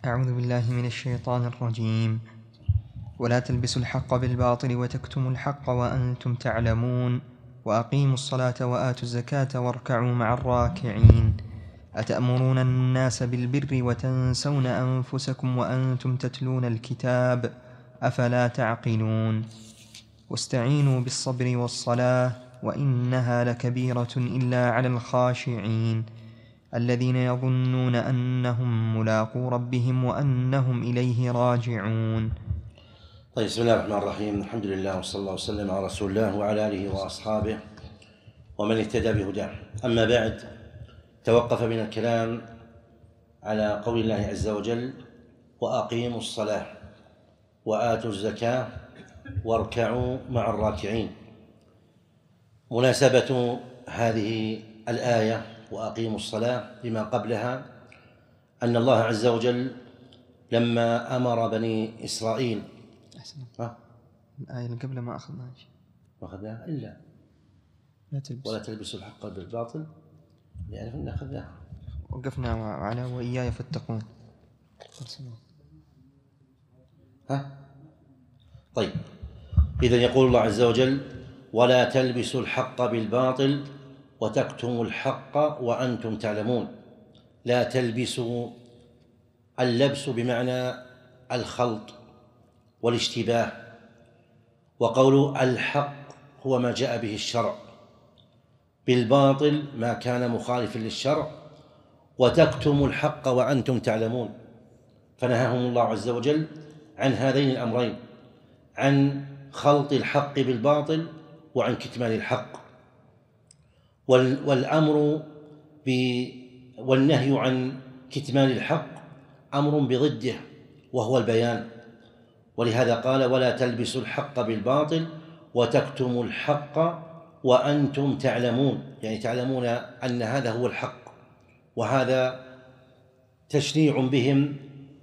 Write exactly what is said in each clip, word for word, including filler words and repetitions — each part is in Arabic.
أعوذ بالله من الشيطان الرجيم. ولا تلبسوا الحق بالباطل وتكتموا الحق وأنتم تعلمون وأقيموا الصلاة وآتوا الزكاة واركعوا مع الراكعين. أتأمرون الناس بالبر وتنسون أنفسكم وأنتم تتلون الكتاب أفلا تعقلون. واستعينوا بالصبر والصلاة وإنها لكبيرة إلا على الخاشعين الذين يظنون أنهم ملاقو ربهم وأنهم إليه راجعون. طيب، بسم الله الرحمن الرحيم. الحمد لله وصلى الله وسلم على رسول الله وعلى آله وأصحابه ومن اهتدى بهداه. أما بعد، توقف من الكلام على قول الله عز وجل: وأقيموا الصلاة وآتوا الزكاة واركعوا مع الراكعين. مناسبة هذه الآية وأقيموا الصلاة لما قبلها أن الله عز وجل لما أمر بني إسرائيل ها؟ الآية اللي قبل ما أخذناها ما أخذناها إلا لا تلبس. ولا تلبسوا الحق بالباطل يعني أن أخذناها. وقفنا على وإياي فاتقون. ها؟ طيب، إذن يقول الله عز وجل: ولا تلبسوا الحق بالباطل وتكتموا الحق وأنتم تعلمون. لا تلبسوا، اللبس بمعنى الخلط والاشتباه، وقول الحق هو ما جاء به الشرع، بالباطل ما كان مخالفا للشرع، وتكتموا الحق وأنتم تعلمون. فنهاهم الله عز وجل عن هذين الأمرين، عن خلط الحق بالباطل وعن كتمان الحق. والأمر والنهي عن كتمان الحق أمر بضده وهو البيان، ولهذا قال: ولا تلبسوا الحق بالباطل وتكتموا الحق وأنتم تعلمون، يعني تعلمون أن هذا هو الحق، وهذا تشنيع بهم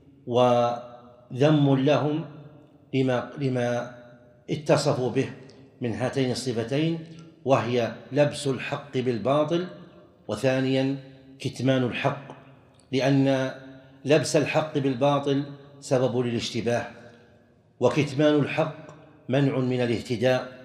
وذم لهم لما, لما اتصفوا به من هاتين الصفتين، وهي لبس الحق بالباطل، وثانيا كتمان الحق، لأن لبس الحق بالباطل سبب للاشتباه، وكتمان الحق منع من الاهتداء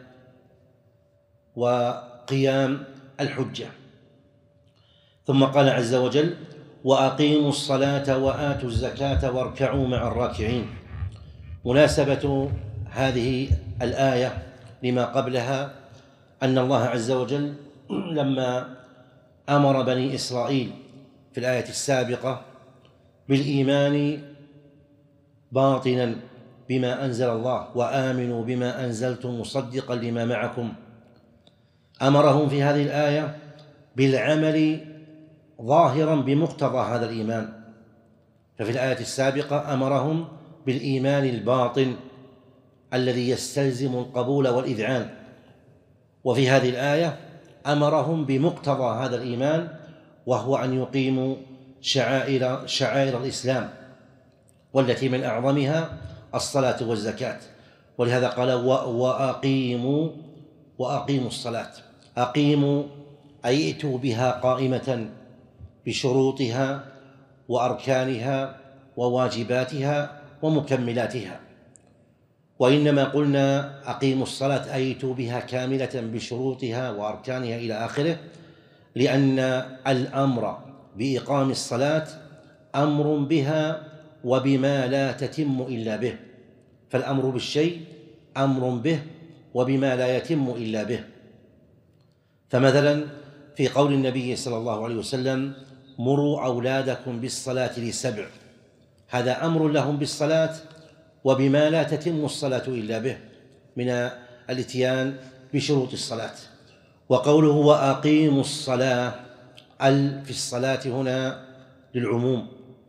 وقيام الحجة. ثم قال عز وجل: وأقيموا الصلاة وآتوا الزكاة واركعوا مع الراكعين. مناسبة هذه الآية لما قبلها أن الله عز وجل لما أمر بني إسرائيل في الآية السابقة بالإيمان باطنا بما أنزل الله وآمنوا بما أنزلتم مصدقا لما معكم، أمرهم في هذه الآية بالعمل ظاهرا بمقتضى هذا الإيمان. ففي الآية السابقة أمرهم بالإيمان الباطن الذي يستلزم القبول والإذعان، وفي هذه الآية أمرهم بمقتضى هذا الإيمان، وهو أن يقيموا شعائر, شعائر الإسلام، والتي من أعظمها الصلاة والزكاة. ولهذا قال: وأقيموا وأقيموا الصلاة. أقيموا أي ائتوا بها قائمة بشروطها وأركانها وواجباتها ومكملاتها. وإنما قلنا أقيموا الصلاة أي ائتوا بها كاملة بشروطها وأركانها إلى آخره، لأن الأمر بإقام الصلاة أمر بها وبما لا تتم إلا به، فالأمر بالشيء أمر به وبما لا يتم إلا به. فمثلا في قول النبي صلى الله عليه وسلم: مروا أولادكم بالصلاة لسبع، هذا أمر لهم بالصلاة وبما لا تتم الصلاة إلا به من الاتيان بشروط الصلاة. وقوله وأقيموا الصلاة، ال في الصلاة هنا للعموم،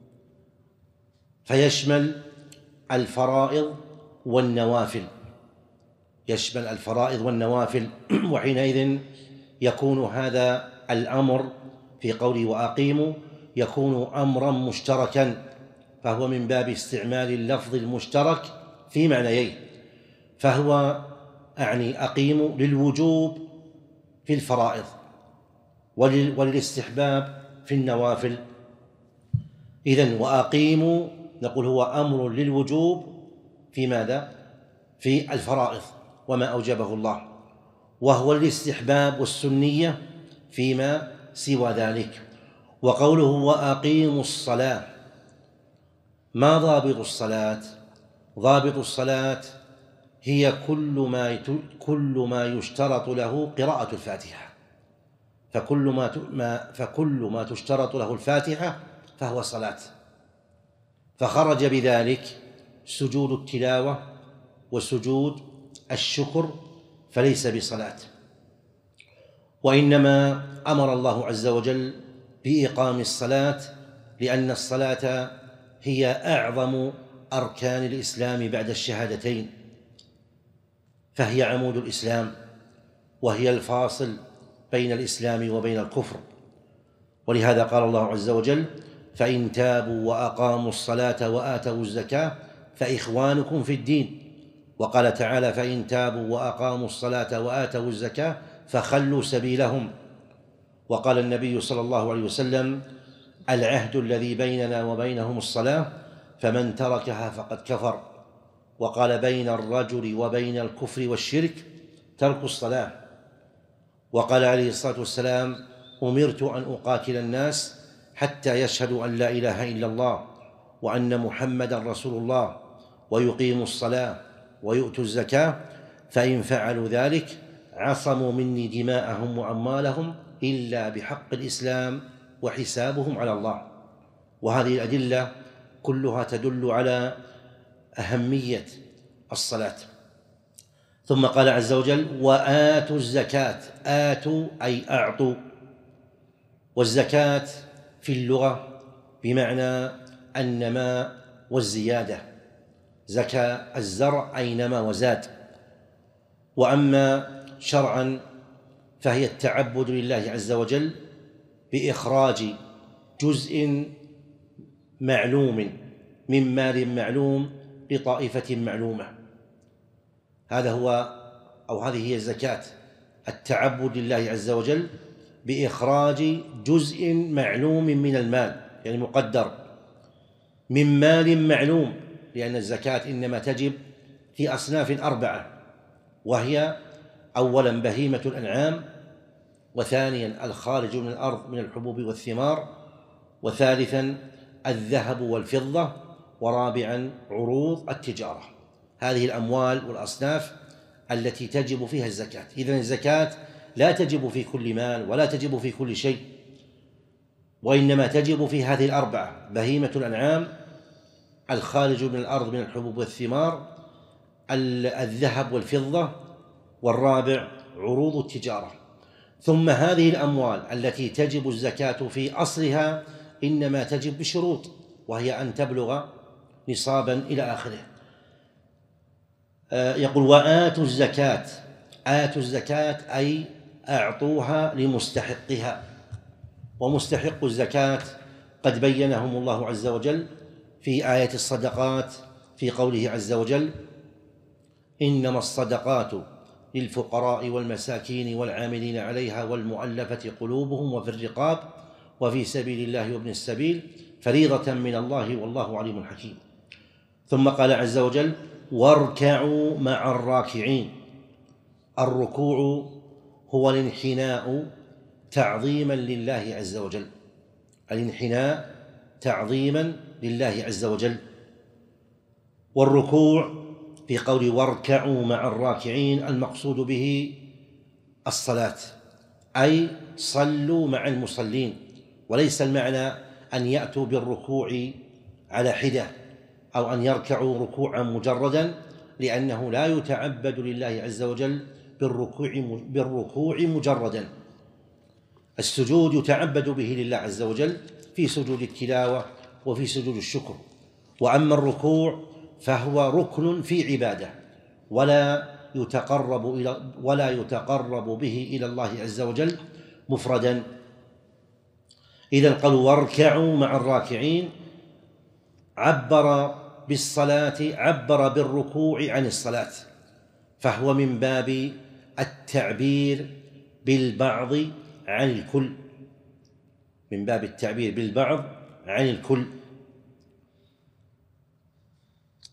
فيشمل الفرائض والنوافل، يشمل الفرائض والنوافل. وحينئذ يكون هذا الأمر في قوله وأقيموا يكون أمرا مشتركا، فهو من باب استعمال اللفظ المشترك في معنيين، فهو أعني أقيموا للوجوب في الفرائض وللاستحباب في النوافل. إذن وأقيموا نقول هو أمر للوجوب في ماذا؟ في الفرائض وما أوجبه الله، وهو الاستحباب والسنية فيما سوى ذلك. وقوله وأقيموا الصلاة، ما ضابط الصلاة؟ ضابط الصلاة هي كل ما كل ما يشترط له قراءة الفاتحة، فكل ما فكل ما تشترط له الفاتحة فهو صلاة، فخرج بذلك سجود التلاوة وسجود الشكر فليس بصلاة، وإنما أمر الله عز وجل بإقام الصلاة لأن الصلاة هي أعظم أركان الإسلام بعد الشهادتين، فهي عمود الإسلام وهي الفاصل بين الإسلام وبين الكفر. ولهذا قال الله عز وجل فإن تابوا وأقاموا الصلاة وآتوا الزكاة فإخوانكم في الدين، وقال تعالى فإن تابوا وأقاموا الصلاة وآتوا الزكاة فخلوا سبيلهم. وقال النبي صلى الله عليه وسلم العهد الذي بيننا وبينهم الصلاة فمن تركها فقد كفر. وقال بين الرجل وبين الكفر والشرك ترك الصلاة. وقال عليه الصلاة والسلام أمرت أن أقاتل الناس حتى يشهدوا أن لا إله إلا الله وأن محمدا رسول الله ويقيموا الصلاة ويؤتوا الزكاة، فإن فعلوا ذلك عصموا مني دماءهم وأموالهم إلا بحق الإسلام وحسابهم على الله. وهذه الأدلة كلها تدل على أهمية الصلاة. ثم قال عز وجل وآتوا الزكاة، آتوا أي أعطوا، والزكاة في اللغة بمعنى النماء والزيادة، زكى الزرع أي نما وزاد. وأما شرعا فهي التعبد لله عز وجل بإخراج جزء معلوم من مال معلوم لطائفة معلومة، هذا هو أو هذه هي الزكاة، التعبد لله عز وجل بإخراج جزء معلوم من المال، يعني مقدر من مال معلوم، لأن الزكاة إنما تجب في أصناف أربعة، وهي أولا بهيمة الأنعام، وثانيا الخارج من الأرض من الحبوب والثمار، وثالثا الذهب والفضة، ورابعا عروض التجارة. هذه الأموال والأصناف التي تجب فيها الزكاة. إذن الزكاة لا تجب في كل مال ولا تجب في كل شيء، وإنما تجب في هذه الأربعة: بهيمة الأنعام، الخارج من الأرض من الحبوب والثمار، الذهب والفضة، والرابع عروض التجارة. ثم هذه الأموال التي تجب الزكاة في أصلها إنما تجب بشروط، وهي أن تبلغ نصابا إلى آخره. يقول وآتوا الزكاة، آتوا الزكاة أي أعطوها لمستحقها. ومستحق الزكاة قد بينهم الله عز وجل في آية الصدقات في قوله عز وجل إنما الصدقات للفقراء والمساكين والعاملين عليها والمؤلفة قلوبهم وفي الرقاب وفي سبيل الله وابن السبيل فريضة من الله والله عليم حكيم. ثم قال عز وجل واركعوا مع الراكعين. الركوع هو الانحناء تعظيما لله عز وجل، الانحناء تعظيما لله عز وجل. والركوع في قول واركعوا مع الراكعين المقصود به الصلاة، أي صلوا مع المصلين، وليس المعنى أن يأتوا بالركوع على حدة أو أن يركعوا ركوعا مجردا، لأنه لا يتعبد لله عز وجل بالركوع بالركوع مجردا. السجود يتعبد به لله عز وجل في سجود التلاوة وفي سجود الشكر، وأما الركوع فهو ركن في عبادة ولا يتقرب إلى ولا يتقرب به إلى الله عز وجل مفردا. إذن قالوا واركعوا مع الراكعين، عبر بالصلاة عبر بالركوع عن الصلاة، فهو من باب التعبير بالبعض عن الكل، من باب التعبير بالبعض عن الكل.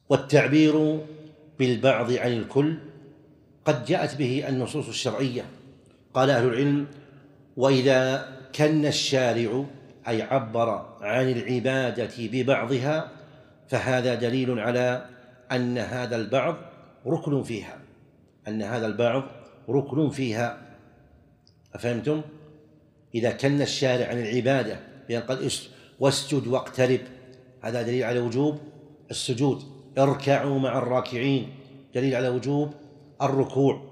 والتعبير بالبعض عن الكل قد جاءت به النصوص الشرعية. قال أهل العلم: وإذا كن الشارع أي عبر عن العبادة ببعضها فهذا دليل على أن هذا البعض ركن فيها أن هذا البعض ركن فيها أفهمتم؟ إذا كن الشارع عن العبادة بأن قال واسجد واقترب، هذا دليل على وجوب السجود. اركعوا مع الراكعين، دليل على وجوب الركوع.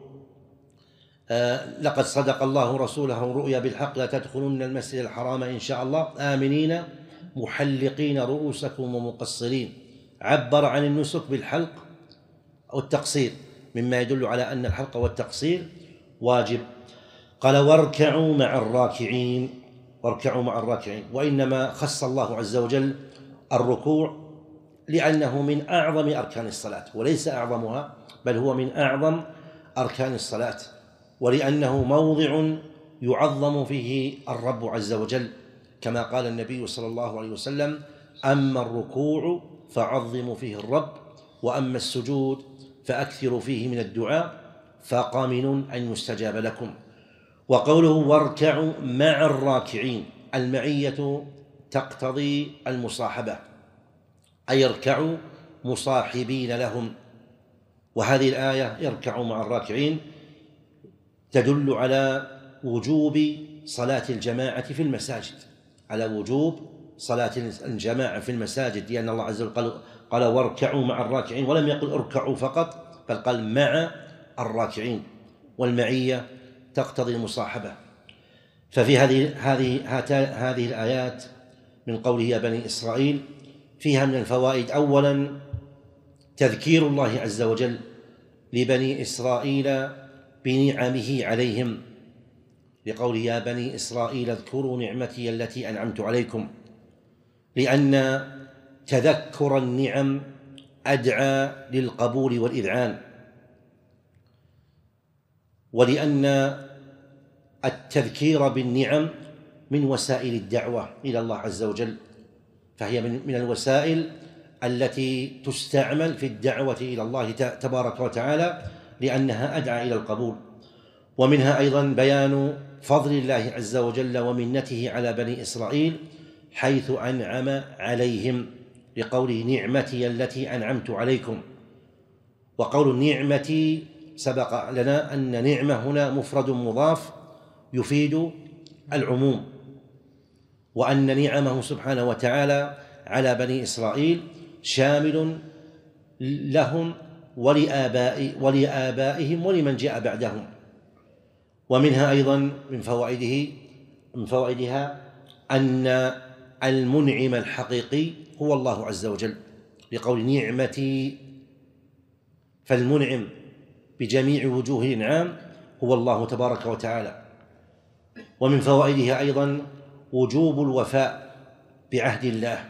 آه لقد صدق الله رسوله رؤيا بالحق لا تدخلن المسجد الحرام إن شاء الله آمنين محلقين رؤوسكم ومقصرين. عبر عن النسك بالحلق أو التقصير، مما يدل على أن الحلق والتقصير واجب. قال: واركعوا مع الراكعين، واركعوا مع الراكعين. وإنما خص الله عز وجل الركوع لأنه من أعظم أركان الصلاة، وليس أعظمها بل هو من أعظم أركان الصلاة، ولأنه موضع يعظم فيه الرب عز وجل، كما قال النبي صلى الله عليه وسلم: أما الركوع فعظموا فيه الرب، وأما السجود فأكثروا فيه من الدعاء فقامن أن يستجاب لكم. وقوله: واركعوا مع الراكعين، المعية تقتضي المصاحبة، أي اركعوا مصاحبين لهم. وهذه الآية يركعوا مع الراكعين تدل على وجوب صلاة الجماعة في المساجد، على وجوب صلاة الجماعة في المساجد، لأن الله عز وجل قال, قال واركعوا مع الراكعين، ولم يقل اركعوا فقط بل قال مع الراكعين، والمعية تقتضي المصاحبة. ففي هذه هذه هذه الآيات من قوله يا بني إسرائيل فيها من الفوائد: أولا تذكير الله عز وجل لبني إسرائيل بنعمه عليهم، لقوله يا بني إسرائيل اذكروا نعمتي التي أنعمت عليكم، لأن تذكر النعم أدعى للقبول والإذعان، ولأن التذكير بالنعم من وسائل الدعوة إلى الله عز وجل، فهي من الوسائل التي تستعمل في الدعوة إلى الله تبارك وتعالى، لأنها أدعى إلى القبول. ومنها أيضا بيان فضل الله عز وجل ومنته على بني إسرائيل حيث أنعم عليهم، لقوله نعمتي التي أنعمت عليكم. وقول النعمة سبق لنا أن نعمة هنا مفرد مضاف يفيد العموم، وأن نعمه سبحانه وتعالى على بني إسرائيل شامل لهم ولآباء ولآبائهم ولمن جاء بعدهم. ومنها أيضا من فوائده من فوائدها أن المنعم الحقيقي هو الله عز وجل، لقول نعمتي، فالمنعم بجميع وجوه الإنعام هو الله تبارك وتعالى. ومن فوائدها أيضا وجوب الوفاء بعهد الله،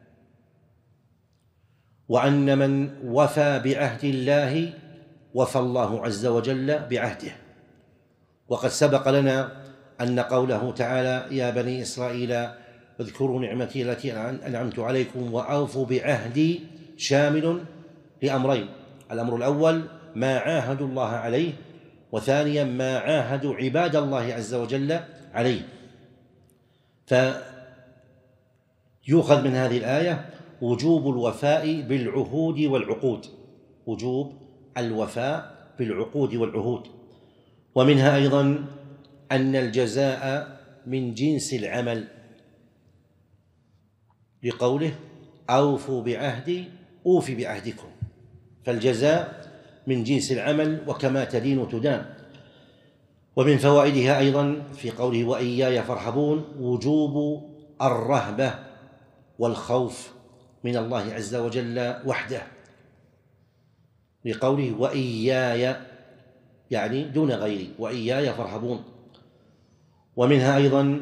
وأن من وفى بعهد الله وفى الله عز وجل بعهده. وقد سبق لنا أن قوله تعالى يا بني إسرائيل اذكروا نعمتي التي أنعمت عليكم وأوفوا بعهدي شامل لأمرين: الأمر الأول ما عاهدوا الله عليه، وثانيا ما عاهدوا عباد الله عز وجل عليه. فيؤخذ من هذه الآية وجوب الوفاء بالعهود والعقود، وجوب الوفاء بالعقود والعهود. ومنها أيضا أن الجزاء من جنس العمل، لقوله أوفوا بعهدي أوف بعهدكم، فالجزاء من جنس العمل وكما تدين تدان. ومن فوائدها أيضا في قوله وإياي فارهبون وجوب الرهبة والخوف من الله عز وجل وحده، لقوله وإياي يعني دون غيري، وإياي فارهبون. ومنها أيضا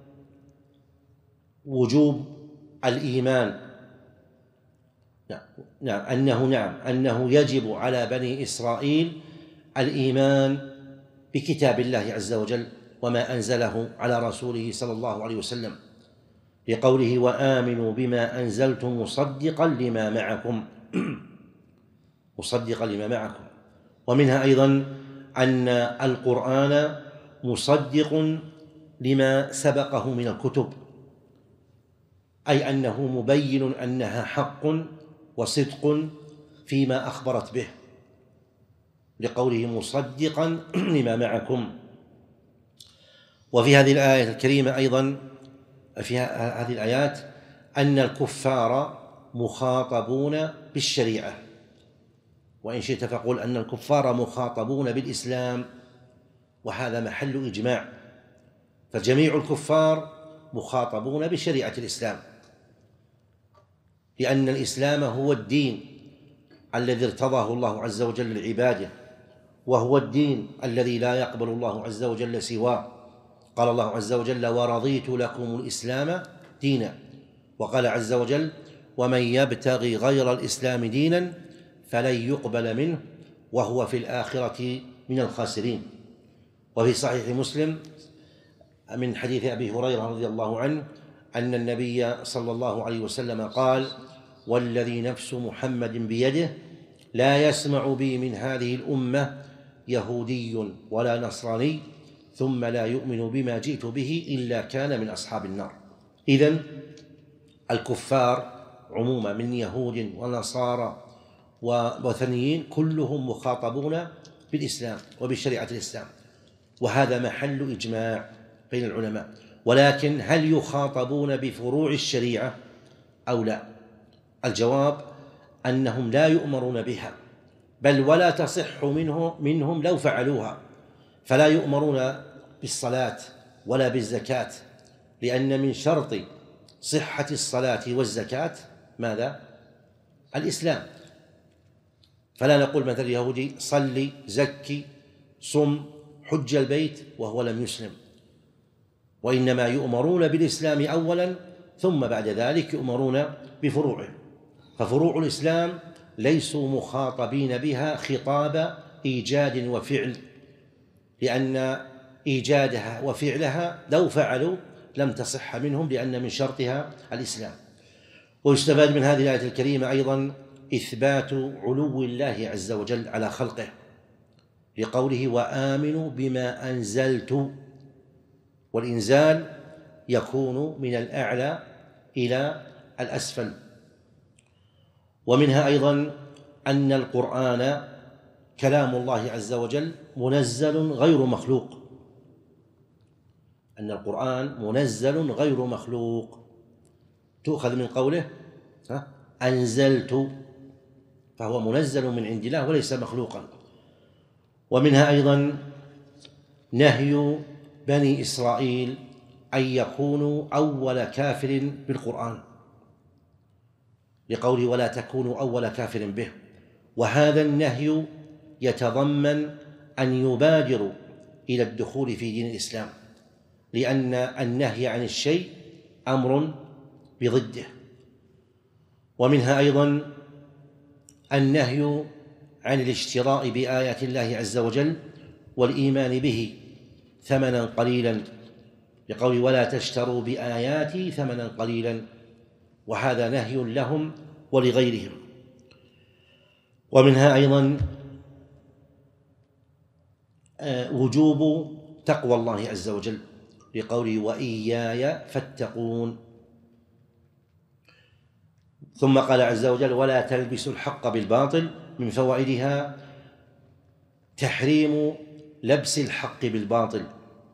وجوب الإيمان، نعم, نعم أنه نعم أنه يجب على بني إسرائيل الإيمان بكتاب الله عز وجل وما أنزله على رسوله صلى الله عليه وسلم، لقوله وآمنوا بما أنزلت مصدقا لما معكم. مصدقا لما معكم. ومنها أيضا أن القرآن مصدق لما سبقه من الكتب، أي أنه مبين أنها حق وصدق فيما أخبرت به، لقوله مصدقا لما معكم. وفي هذه الآية الكريمة أيضا، في هذه الآيات، أن الكفار مخاطبون بالشريعة، وإن شئت فقل أن الكفار مخاطبون بالإسلام، وهذا محل إجماع، فجميع الكفار مخاطبون بشريعة الإسلام، لأن الإسلام هو الدين الذي ارتضاه الله عز وجل لعباده، وهو الدين الذي لا يقبل الله عز وجل سواه. قال الله عز وجل: ورضيت لكم الإسلام دينا. وقال عز وجل: ومن يبتغي غير الإسلام دينا فلن يقبل منه وهو في الآخرة من الخاسرين. وفي صحيح مسلم من حديث أبي هريرة رضي الله عنه أن النبي صلى الله عليه وسلم قال: والذي نفس محمد بيده لا يسمع بي من هذه الأمة يهودي ولا نصراني ثم لا يؤمن بما جئت به إلا كان من أصحاب النار. إذن الكفار عموما من يهود ونصارى ووثنيين كلهم مخاطبون بالإسلام وبشريعة الإسلام، وهذا محل إجماع بين العلماء. ولكن هل يخاطبون بفروع الشريعة أو لا؟ الجواب أنهم لا يؤمرون بها، بل ولا تصح منه منهم لو فعلوها، فلا يؤمرون بالصلاة ولا بالزكاة، لأن من شرط صحة الصلاة والزكاة ماذا؟ الإسلام. فلا نقول مثل اليهودي: صلي، زكي، صم، حج البيت، وهو لم يسلم، وإنما يؤمرون بالإسلام أولا ثم بعد ذلك يؤمرون بفروعه. ففروع الإسلام ليسوا مخاطبين بها خطاب إيجاد وفعل، لأن إيجادها وفعلها لو فعلوا لم تصح منهم، لأن من شرطها الإسلام. ويستفاد من هذه الآية الكريمة أيضا إثبات علو الله عز وجل على خلقه، لقوله: وآمنوا بما أنزلت. والإنزال يكون من الأعلى إلى الأسفل. ومنها أيضا أن القرآن كلام الله عز وجل منزل غير مخلوق، أن القرآن منزل غير مخلوق، تؤخذ من قوله أنزلت، فهو منزل من عند الله وليس مخلوقا. ومنها أيضا نهي بني إسرائيل أن يكونوا أول كافر بالقرآن، لقوله: ولا تكونوا أول كافر به. وهذا النهي يتضمن أن يبادروا إلى الدخول في دين الإسلام، لأن النهي عن الشيء أمر بضده. ومنها أيضا النهي عن الاشتراء بآيات الله عز وجل والإيمان به ثمنا قليلا، لقوله: ولا تشتروا بآياتي ثمنا قليلا، وهذا نهي لهم ولغيرهم. ومنها أيضا وجوب تقوى الله عز وجل، لقوله: وإياي فاتقون. ثم قال عز وجل: ولا تلبسوا الحق بالباطل. من فوائدها تحريم لبس الحق بالباطل،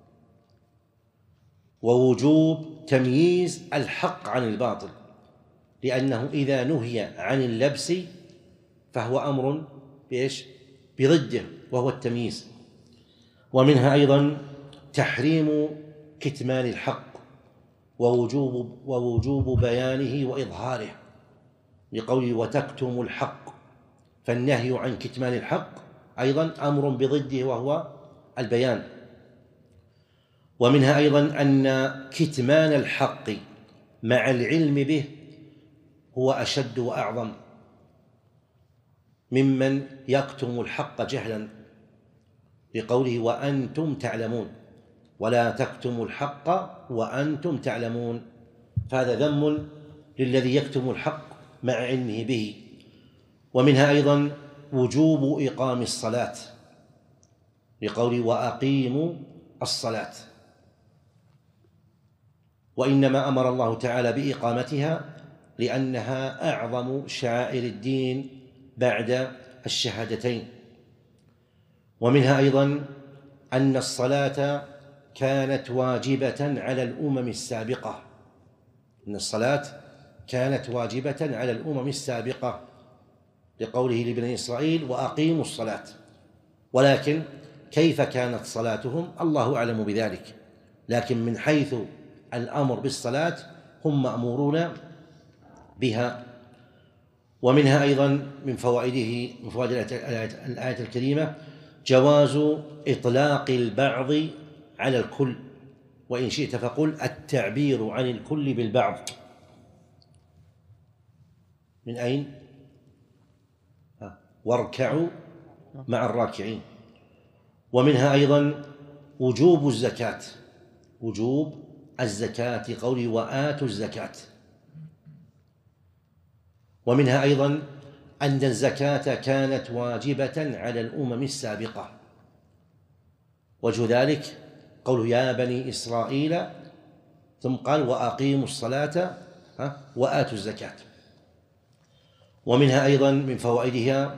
ووجوب تمييز الحق عن الباطل، لأنه إذا نهي عن اللبس فهو أمر بإيش؟ بضده، وهو التمييز. ومنها أيضا تحريم كتمان الحق ووجوب, ووجوب بيانه وإظهاره، لقوله: وتكتم الحق. فالنهي عن كتمان الحق أيضا أمر بضده، وهو البيان. ومنها أيضا أن كتمان الحق مع العلم به هو أشد وأعظم ممن يكتم الحق جهلا، لقوله: وأنتم تعلمون، ولا تكتموا الحق وأنتم تعلمون. فهذا ذم للذي يكتم الحق مع علمه به. ومنها أيضا وجوب إقام الصلاة لقوله وأقيموا الصلاة، وإنما أمر الله تعالى بإقامتها لأنها أعظم شعائر الدين بعد الشهادتين. ومنها أيضا أن الصلاة كانت واجبة على الأمم السابقة، أن الصلاة كانت واجبة على الأمم السابقة لقوله لبني إسرائيل وأقيموا الصلاة، ولكن كيف كانت صلاتهم الله أعلم بذلك، لكن من حيث الأمر بالصلاة هم مأمورون بها. ومنها أيضا من فوائده من فوائد الآية الكريمة جواز إطلاق البعض على الكل، وإن شئت فقل التعبير عن الكل بالبعض. من أين؟ واركعوا مع الراكعين. ومنها أيضا وجوب الزكاة، وجوب الزكاة قوله وآتوا الزكاة. ومنها أيضا أن الزكاة كانت واجبة على الأمم السابقة، وجه ذلك قوله يا بني إسرائيل ثم قال وأقيموا الصلاة وآتوا الزكاة. ومنها أيضا من فوائدها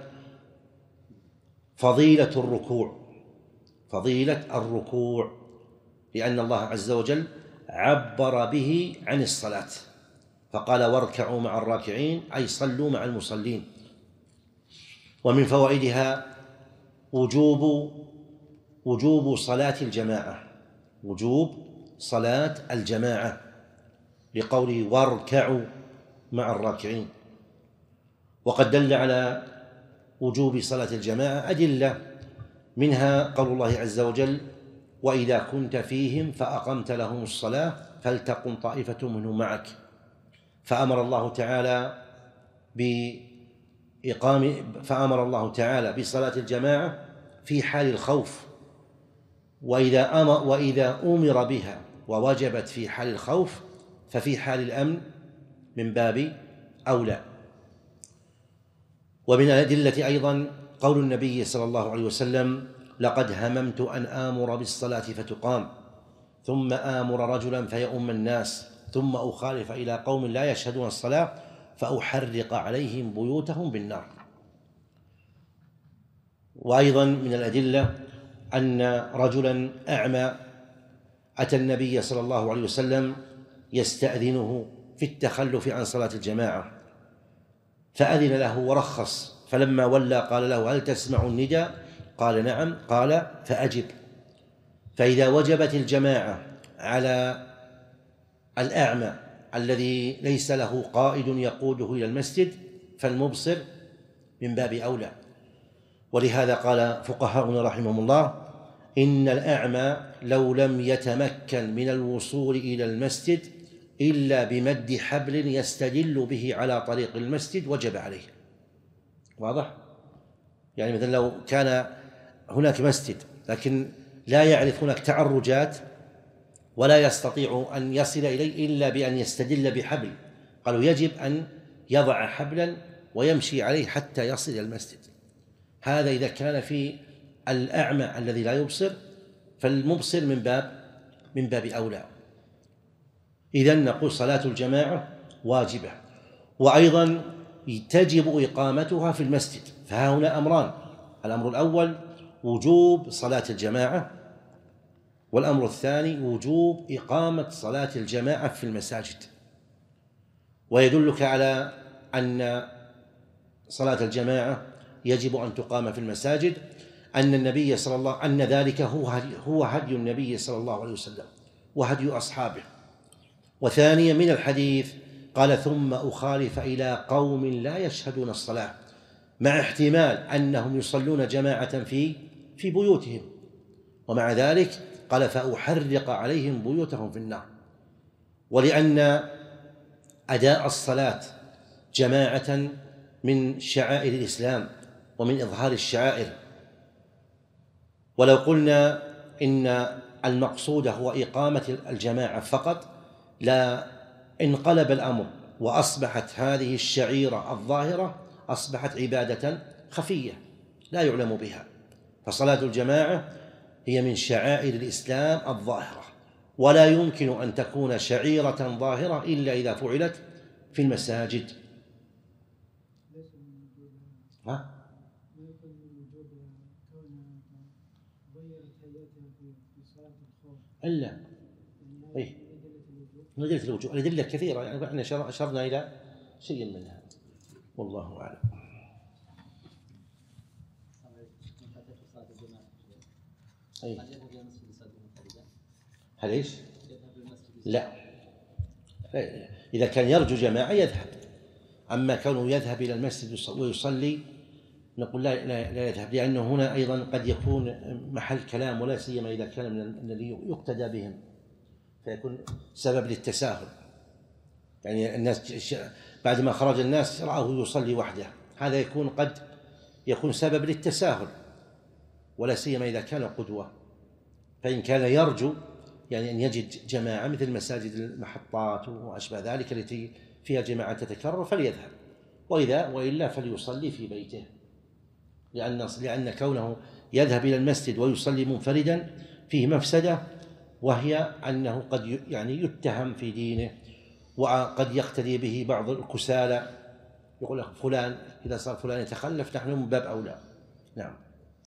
فضيلة الركوع، فضيلة الركوع لأن الله عز وجل عبر به عن الصلاة فقال واركعوا مع الراكعين أي صلوا مع المصلين. ومن فوائدها وجوب وجوب صلاة الجماعة، وجوب صلاة الجماعة لقوله واركعوا مع الراكعين. وقد دل على وجوب صلاة الجماعة أدلة، منها قول الله عز وجل وإذا كنت فيهم فأقمت لهم الصلاة فلتقم طائفة منهم معك، فأمر الله تعالى بإقام فأمر الله تعالى بصلاة الجماعة في حال الخوف، وإذا أمر وإذا أمر بها ووجبت في حال الخوف ففي حال الأمن من باب أولى. ومن الأدلة أيضا قول النبي صلى الله عليه وسلم لقد هممت أن آمر بالصلاة فتقام ثم آمر رجلا فيؤم الناس ثم أخالف إلى قوم لا يشهدون الصلاة فأحرق عليهم بيوتهم بالنار. وأيضا من الأدلة أن رجلا أعمى أتى النبي صلى الله عليه وسلم يستأذنه في التخلف عن صلاة الجماعة فأذن له ورخص، فلما ولى قال له هل تسمع النداء؟ قال نعم، قال فأجب. فإذا وجبت الجماعة على الأعمى الذي ليس له قائد يقوده إلى المسجد فالمبصر من باب أولى. ولهذا قال فقهاؤنا رحمهم الله إن الأعمى لو لم يتمكن من الوصول إلى المسجد إلا بمد حبل يستدل به على طريق المسجد وجب عليه. واضح؟ يعني مثلا لو كان هناك مسجد لكن لا يعرف هناك تعرجات ولا يستطيع أن يصل إليه إلا بأن يستدل بحبل، قالوا يجب أن يضع حبلا ويمشي عليه حتى يصل إلى المسجد. هذا إذا كان في الأعمى الذي لا يبصر، فالمبصر من باب من باب أولى. إذن نقول صلاة الجماعة واجبة، وأيضا تجب إقامتها في المسجد. فها هنا أمران: الأمر الأول وجوب صلاة الجماعة، والأمر الثاني وجوب إقامة صلاة الجماعة في المساجد. ويدلك على أن صلاة الجماعة يجب أن تقام في المساجد أن النبي صلى الله أن ذلك هو هدي, هو هدي النبي صلى الله عليه وسلم وهدي أصحابه. وثانيا من الحديث قال ثم أخالف إلى قوم لا يشهدون الصلاة، مع احتمال أنهم يصلون جماعة في في بيوتهم، ومع ذلك قال فأحرق عليهم بيوتهم في النار. ولأن أداء الصلاة جماعة من شعائر الإسلام ومن إظهار الشعائر، ولو قلنا إن المقصود هو إقامة الجماعة فقط لا انقلب الأمر وأصبحت هذه الشعيرة الظاهرة أصبحت عبادة خفية لا يعلم بها. فصلاة الجماعة هي من شعائر الإسلام الظاهرة، ولا يمكن أن تكون شعيرة ظاهرة إلا إذا فعلت في المساجد. ها؟ إلا إيه من أدلة الوجوب، الأدلة كثيرة يعني، احنا أشرنا إلى شيء منها، والله أعلم. أي. هل إيش؟ لا، إذا كان يرجو جماعة يذهب، أما كونه يذهب إلى المسجد ويصلي نقول لا, لا, لا يذهب، لأنه هنا أيضا قد يكون محل كلام، ولا سيما إذا كان من الذي يقتدى بهم، فيكون سبب للتساهل. يعني الناس بعد ما خرج الناس رأوه يصلي وحده، هذا يكون قد يكون سبب للتساهل، ولا سيما إذا كان قدوة. فإن كان يرجو يعني أن يجد جماعة مثل مساجد المحطات وأشبه ذلك التي فيها جماعة تتكرر فليذهب، وإذا وإلا فليصلي في بيته، لأن لأن كونه يذهب إلى المسجد ويصلي منفردا فيه مفسدة، وهي أنه قد يعني يتهم في دينه، وقد يقتدي به بعض الكسالى، يقول لك فلان إذا صار فلان يتخلف نحن من باب أولى. نعم.